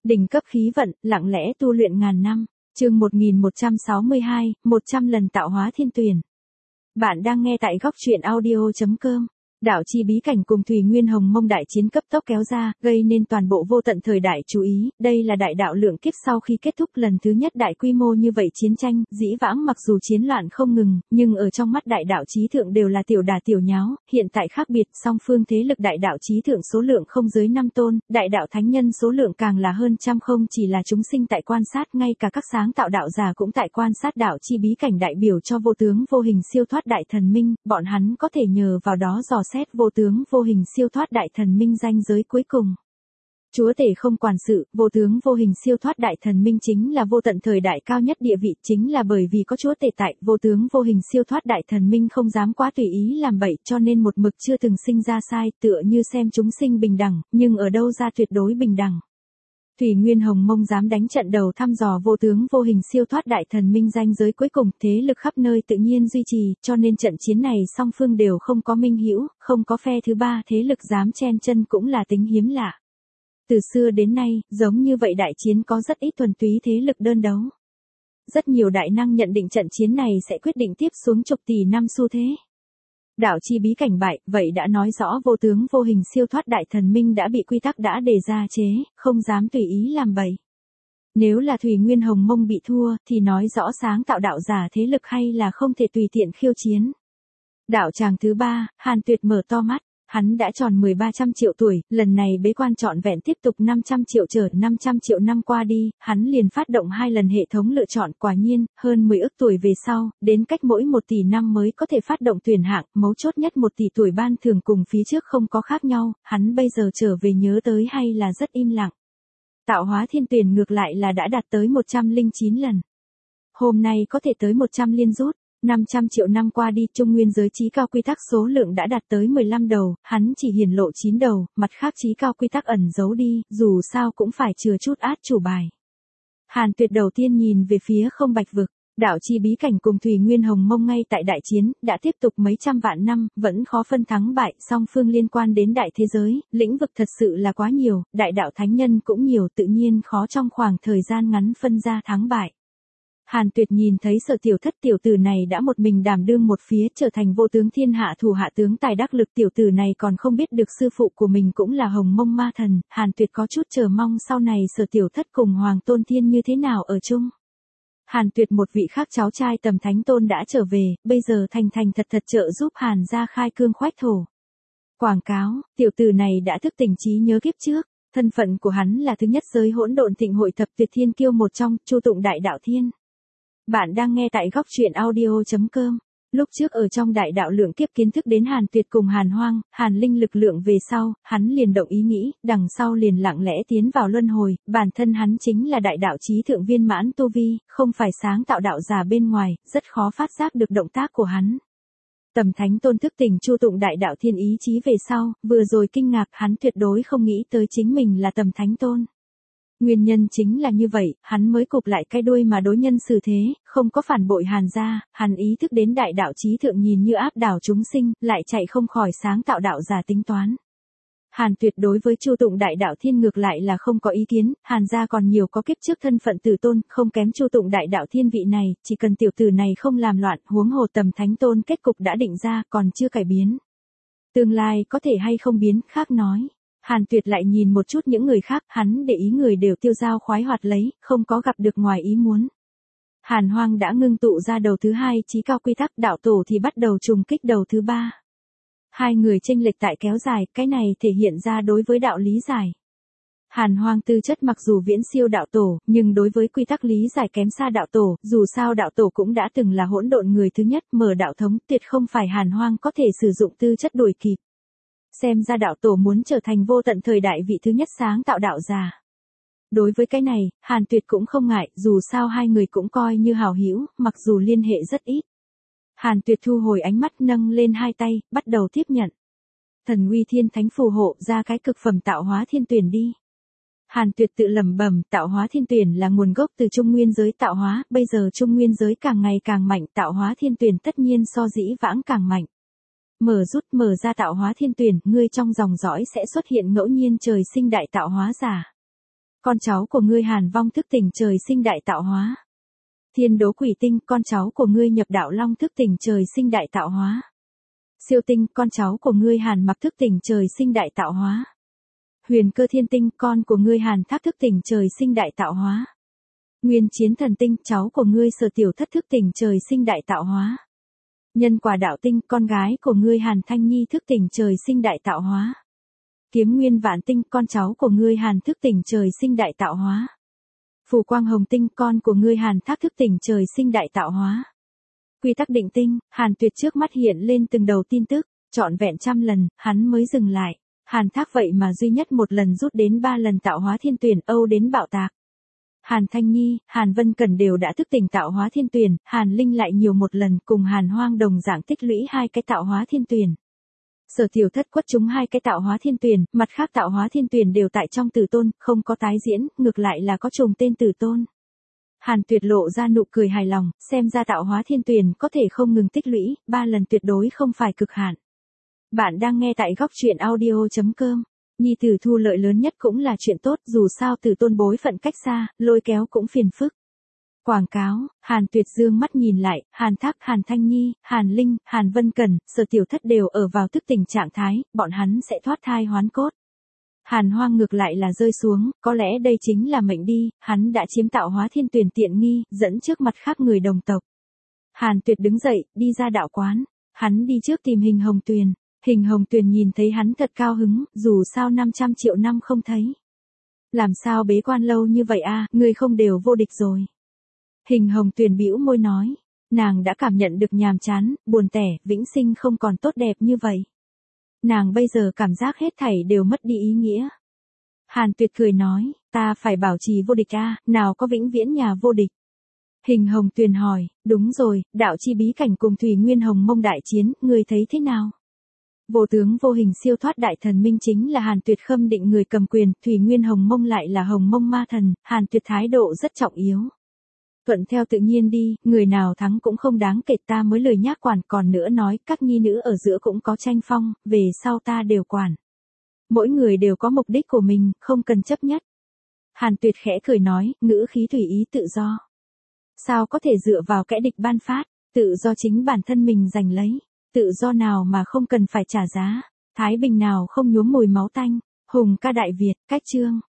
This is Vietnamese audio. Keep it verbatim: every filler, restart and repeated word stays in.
Đỉnh cấp khí vận, lặng lẽ tu luyện ngàn năm. Chương một nghìn một trăm sáu mươi hai, một trăm lần tạo hóa thiên tuyển. Bạn đang nghe tại góc truyện audio chấm com. Đạo chi bí cảnh cùng Thủy Nguyên Hồng Mông đại chiến cấp tốc kéo ra, gây nên toàn bộ vô tận thời đại chú ý, đây là đại đạo lượng kiếp sau khi kết thúc lần thứ nhất đại quy mô như vậy chiến tranh, dĩ vãng mặc dù chiến loạn không ngừng, nhưng ở trong mắt đại đạo chí thượng đều là tiểu đà tiểu nháo, hiện tại khác biệt, song phương thế lực đại đạo chí thượng số lượng không dưới năm tôn, đại đạo thánh nhân số lượng càng là hơn trăm, không chỉ là chúng sinh tại quan sát, ngay cả các sáng tạo đạo giả cũng tại quan sát đạo chi bí cảnh đại biểu cho vô tướng vô hình siêu thoát đại thần minh, bọn hắn có thể nhờ vào đó dò xét vô tướng vô hình siêu thoát đại thần minh ranh giới cuối cùng. Chúa tể không quản sự, vô tướng vô hình siêu thoát đại thần minh chính là vô tận thời đại cao nhất địa vị, chính là bởi vì có chúa tể tại, vô tướng vô hình siêu thoát đại thần minh không dám quá tùy ý làm bậy, cho nên một mực chưa từng sinh ra sai, tựa như xem chúng sinh bình đẳng, nhưng ở đâu ra tuyệt đối bình đẳng. Thủy Nguyên Hồng Mông dám đánh trận đầu thăm dò vô tướng vô hình siêu thoát đại thần minh ranh giới cuối cùng, thế lực khắp nơi tự nhiên duy trì, cho nên trận chiến này song phương đều không có minh hữu, không có phe thứ ba, thế lực dám chen chân cũng là tính hiếm lạ. Từ xưa đến nay, giống như vậy đại chiến có rất ít thuần túy thế lực đơn đấu. Rất nhiều đại năng nhận định trận chiến này sẽ quyết định tiếp xuống chục tỷ năm xu thế. Đạo chi bí cảnh bại, vậy đã nói rõ vô tướng vô hình siêu thoát đại thần minh đã bị quy tắc đã đề ra chế, không dám tùy ý làm bậy. Nếu là Thủy Nguyên Hồng Mông bị thua, thì nói rõ sáng tạo đạo giả thế lực hay là không thể tùy tiện khiêu chiến. Đạo tràng thứ ba, Hàn Tuyệt mở to mắt. Hắn đã tròn mười ba trăm triệu tuổi, lần này bế quan trọn vẹn tiếp tục năm trăm triệu trở năm trăm triệu năm qua đi, hắn liền phát động hai lần hệ thống lựa chọn, quả nhiên, hơn mười ức tuổi về sau, đến cách mỗi một tỷ năm mới có thể phát động tuyển hạng, mấu chốt nhất một tỷ tuổi ban thường cùng phía trước không có khác nhau, hắn bây giờ trở về nhớ tới hay là rất im lặng. Tạo hóa thiên tuyển ngược lại là đã đạt tới một trăm lẻ chín lần. Hôm nay có thể tới một trăm liên rút. năm trăm triệu năm qua đi, trung nguyên giới chí cao quy tắc số lượng đã đạt tới mười lăm đầu, hắn chỉ hiển lộ chín đầu, mặt khác chí cao quy tắc ẩn giấu đi, dù sao cũng phải chừa chút át chủ bài. Hàn Tuyệt đầu tiên nhìn về phía không bạch vực, đạo chi bí cảnh cùng Thủy Nguyên Hồng Mông ngay tại đại chiến, đã tiếp tục mấy trăm vạn năm, vẫn khó phân thắng bại, song phương liên quan đến đại thế giới, lĩnh vực thật sự là quá nhiều, đại đạo thánh nhân cũng nhiều, tự nhiên khó trong khoảng thời gian ngắn phân ra thắng bại. Hàn Tuyệt nhìn thấy Sở Tiểu Thất tiểu tử này đã một mình đảm đương một phía, trở thành vô tướng thiên hạ thủ hạ tướng tài đắc lực, tiểu tử này còn không biết được sư phụ của mình cũng là Hồng Mông ma thần, Hàn Tuyệt có chút chờ mong sau này Sở Tiểu Thất cùng Hoàng Tôn Thiên như thế nào ở chung. Hàn Tuyệt một vị khác cháu trai Tầm Thánh Tôn đã trở về, bây giờ thành thành thật thật trợ giúp Hàn gia khai cương khoách thổ. Quảng cáo, tiểu tử này đã thức tỉnh trí nhớ kiếp trước, thân phận của hắn là thứ nhất giới hỗn độn thịnh hội thập tuyệt thiên kiêu một trong, Chu Tụng Đại Đạo Thiên. Bạn đang nghe tại góc truyện audio chấm com. Lúc trước ở trong đại đạo lượng kiếp kiến thức đến Hàn Tuyệt cùng Hàn Hoang, Hàn Linh lực lượng về sau, hắn liền động ý nghĩ, đằng sau liền lặng lẽ tiến vào luân hồi, bản thân hắn chính là đại đạo chí thượng viên mãn tu vi, không phải sáng tạo đạo giả bên ngoài, rất khó phát giác được động tác của hắn. Tầm Thánh Tôn thức tỉnh Chu Tụng Đại Đạo Thiên ý chí về sau, vừa rồi kinh ngạc, hắn tuyệt đối không nghĩ tới chính mình là Tầm Thánh Tôn. Nguyên nhân chính là như vậy, hắn mới cụp lại cái đuôi mà đối nhân xử thế, không có phản bội Hàn gia, hắn ý thức đến đại đạo chí thượng nhìn như áp đảo chúng sinh, lại chạy không khỏi sáng tạo đạo giả tính toán. Hàn Tuyệt đối với Chu Tụng Đại Đạo Thiên ngược lại là không có ý kiến, Hàn gia còn nhiều có kiếp trước thân phận tử tôn, không kém Chu Tụng Đại Đạo Thiên vị này, chỉ cần tiểu tử này không làm loạn, huống hồ Tầm Thánh Tôn kết cục đã định ra, còn chưa cải biến. Tương lai có thể hay không biến, khác nói. Hàn Tuyệt lại nhìn một chút những người khác, hắn để ý người đều tiêu dao khoái hoạt lấy, không có gặp được ngoài ý muốn. Hàn Hoang đã ngưng tụ ra đầu thứ hai chí cao quy tắc, đạo tổ thì bắt đầu trùng kích đầu thứ ba. Hai người chênh lệch tại kéo dài, cái này thể hiện ra đối với đạo lý giải. Hàn Hoang tư chất mặc dù viễn siêu đạo tổ, nhưng đối với quy tắc lý giải kém xa đạo tổ, dù sao đạo tổ cũng đã từng là hỗn độn người thứ nhất, mở đạo thống, tuyệt không phải Hàn Hoang có thể sử dụng tư chất đuổi kịp. Xem ra đạo tổ muốn trở thành vô tận thời đại vị thứ nhất sáng tạo đạo giả. Đối với cái này, Hàn Tuyệt cũng không ngại, dù sao hai người cũng coi như hảo hữu, mặc dù liên hệ rất ít. Hàn Tuyệt thu hồi ánh mắt, nâng lên hai tay, bắt đầu tiếp nhận. Thần uy thiên thánh phù hộ, ra cái cực phẩm tạo hóa thiên tuyển đi. Hàn Tuyệt tự lẩm bẩm, tạo hóa thiên tuyển là nguồn gốc từ trung nguyên giới tạo hóa, bây giờ trung nguyên giới càng ngày càng mạnh, tạo hóa thiên tuyển tất nhiên so dĩ vãng càng mạnh. Mở rút mở ra tạo hóa thiên tuyển, ngươi trong dòng dõi sẽ xuất hiện ngẫu nhiên trời sinh đại tạo hóa giả. con cháu của ngươi Hàn Vong thức tỉnh trời sinh đại tạo hóa. Thiên Đố Quỷ Tinh, con cháu của ngươi Nhập Đạo Long thức tỉnh trời sinh đại tạo hóa. Siêu Tinh, con cháu của ngươi Hàn Mặc thức tỉnh trời sinh đại tạo hóa. Huyền Cơ Thiên Tinh, con của ngươi Hàn Thác thức tỉnh trời sinh đại tạo hóa. Nguyên Chiến Thần Tinh, cháu của ngươi Sở Tiểu Thất thức tỉnh trời sinh đại tạo hóa. Nhân Quả Đạo Tinh, con gái của ngươi Hàn Thanh Nhi thức tỉnh trời sinh đại tạo hóa. Kiếm Nguyên Vạn Tinh, con cháu của ngươi Hàn thức tỉnh trời sinh đại tạo hóa. Phù Quang Hồng Tinh, con của ngươi Hàn Thác thức tỉnh trời sinh đại tạo hóa. Quy Tắc Định Tinh, Hàn Tuyệt trước mắt hiện lên từng đầu tin tức, trọn vẹn trăm lần, hắn mới dừng lại. Hàn Thác vậy mà duy nhất một lần rút đến ba lần tạo hóa thiên tuyển, âu đến bạo tạc. Hàn Thanh Nhi, Hàn Vân Cẩn đều đã thức tỉnh tạo hóa thiên tuyển, Hàn Linh lại nhiều một lần, cùng Hàn Hoang đồng dạng tích lũy hai cái tạo hóa thiên tuyển. Sở Tiểu Thất quất trúng hai cái tạo hóa thiên tuyển, mặt khác tạo hóa thiên tuyển đều tại trong Tử Tôn, không có tái diễn, ngược lại là có trùng tên Tử Tôn. Hàn Tuyệt lộ ra nụ cười hài lòng, xem ra tạo hóa thiên tuyển có thể không ngừng tích lũy, ba lần tuyệt đối không phải cực hạn. Bạn đang nghe tại góc truyện audio chấm com. Nhi tử thu lợi lớn nhất cũng là chuyện tốt, dù sao Tử Tôn bối phận cách xa, lôi kéo cũng phiền phức. Quảng cáo, Hàn Tuyệt dương mắt nhìn lại, Hàn Thác, Hàn Thanh Nhi, Hàn Linh, Hàn Vân Cẩn, Sở Tiểu Thất đều ở vào thức tỉnh trạng thái, bọn hắn sẽ thoát thai hoán cốt. Hàn Hoang ngược lại là rơi xuống, có lẽ đây chính là mệnh đi, hắn đã chiếm tạo hóa thiên tuyển tiện nghi, dẫn trước mặt khác người đồng tộc. Hàn Tuyệt đứng dậy, đi ra đạo quán, hắn đi trước tìm Hình Hồng Tuyền. Hình Hồng Tuyền nhìn thấy hắn thật cao hứng, dù sao năm trăm triệu năm không thấy. Làm sao bế quan lâu như vậy a, ngươi không đều vô địch rồi. Hình Hồng Tuyền bĩu môi nói, nàng đã cảm nhận được nhàm chán, buồn tẻ, vĩnh sinh không còn tốt đẹp như vậy. Nàng bây giờ cảm giác hết thảy đều mất đi ý nghĩa. Hàn Tuyệt cười nói, ta phải bảo trì vô địch a, nào có vĩnh viễn nhà vô địch. Hình Hồng Tuyền hỏi, đúng rồi, đạo chi bí cảnh cùng Thủy Nguyên Hồng Mông đại chiến, ngươi thấy thế nào? Vô tướng vô hình siêu thoát đại thần minh chính là Hàn Tuyệt khâm định người cầm quyền, Thủy Nguyên Hồng Mông lại là Hồng Mông ma thần, Hàn Tuyệt thái độ rất trọng yếu. Thuận theo tự nhiên đi, người nào thắng cũng không đáng kể, ta mới lời nhác quản, còn nữa nói, các nhi nữ ở giữa cũng có tranh phong, về sau ta đều quản. Mỗi người đều có mục đích của mình, không cần chấp nhất. Hàn Tuyệt khẽ cười nói, ngữ khí tùy ý tự do. Sao có thể dựa vào kẻ địch ban phát, tự do chính bản thân mình giành lấy, tự do nào mà không cần phải trả giá, thái bình nào không nhuốm mùi máu tanh, hùng ca đại Việt, cách chương.